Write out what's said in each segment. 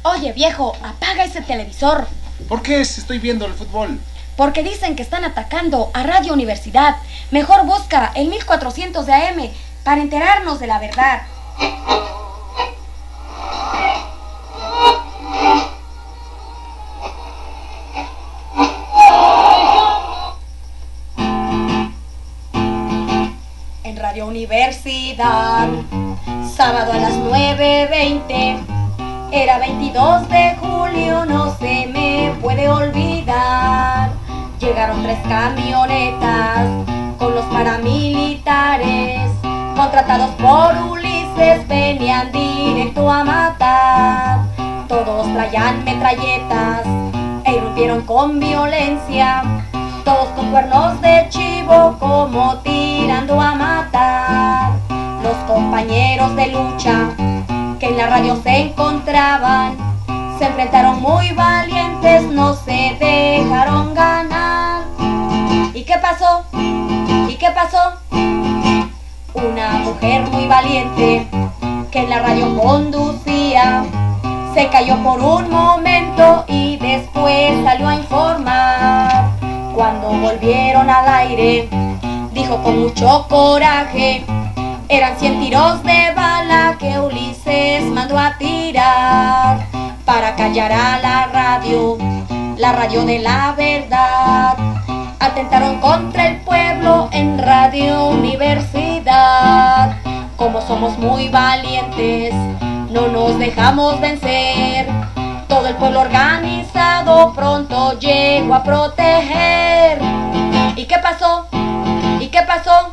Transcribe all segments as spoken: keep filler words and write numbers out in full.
Oye, viejo, apaga ese televisor. ¿Por qué? Estoy viendo el fútbol. Porque dicen que están atacando a Radio Universidad. Mejor busca el mil cuatrocientos de A M para enterarnos de la verdad. En Radio Universidad, sábado a las nueve veinte, era veintidós de julio, no se me puede olvidar. Llegaron tres camionetas con los paramilitares, contratados por Ulises, venían directo a matar. Todos traían metralletas e irrumpieron con violencia, todos con cuernos de chivo como tirando a matar. Los compañeros de lucha que en la radio se encontraban se enfrentaron muy valientes, no se dejaron ganar. ¿Y qué pasó? ¿Y qué pasó? Una mujer muy valiente que en la radio conducía se cayó por un momento y después salió a informar. Cuando volvieron al aire, dijo con mucho coraje: eran cien tiros de bala que Ulises mandó a tirar para callar a la radio, la radio de la verdad. Atentaron contra el pueblo en Radio Universidad. Como somos muy valientes, no nos dejamos vencer. Todo el pueblo organizado pronto llegó a proteger. ¿Y qué pasó? ¿Y qué pasó?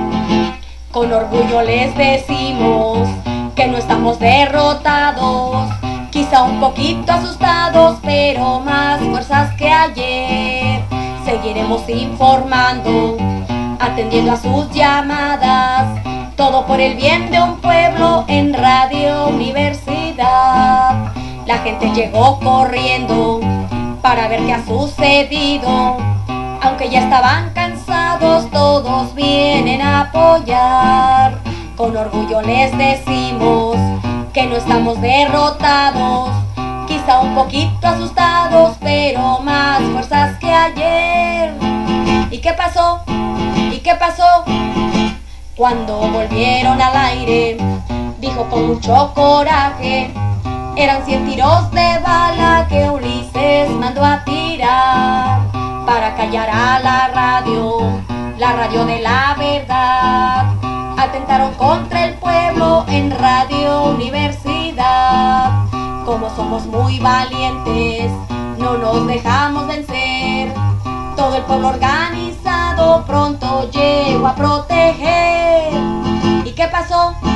Con orgullo les decimos que no estamos derrotados, quizá un poquito asustados, pero más fuerzas que ayer. Seguiremos informando, atendiendo a sus llamadas, todo por el bien de un pueblo en Radio Universidad. La gente llegó corriendo para ver qué ha sucedido, aunque ya estaban cansados, todos vienen a apoyar. Con orgullo les decimos que no estamos derrotados, quizá un poquito asustados, pero más fuerzas que ayer. ¿Y qué pasó? ¿Y qué pasó? Cuando volvieron al aire, dijo con mucho coraje: eran cien tiros de bala que Ulises mandó a tirar para callar a la radio, la radio de la verdad. Atentaron contra el pueblo en Radio Universidad. Como somos muy valientes, no nos dejamos vencer. Todo el pueblo organizado pronto llegó a proteger. ¿Y qué pasó?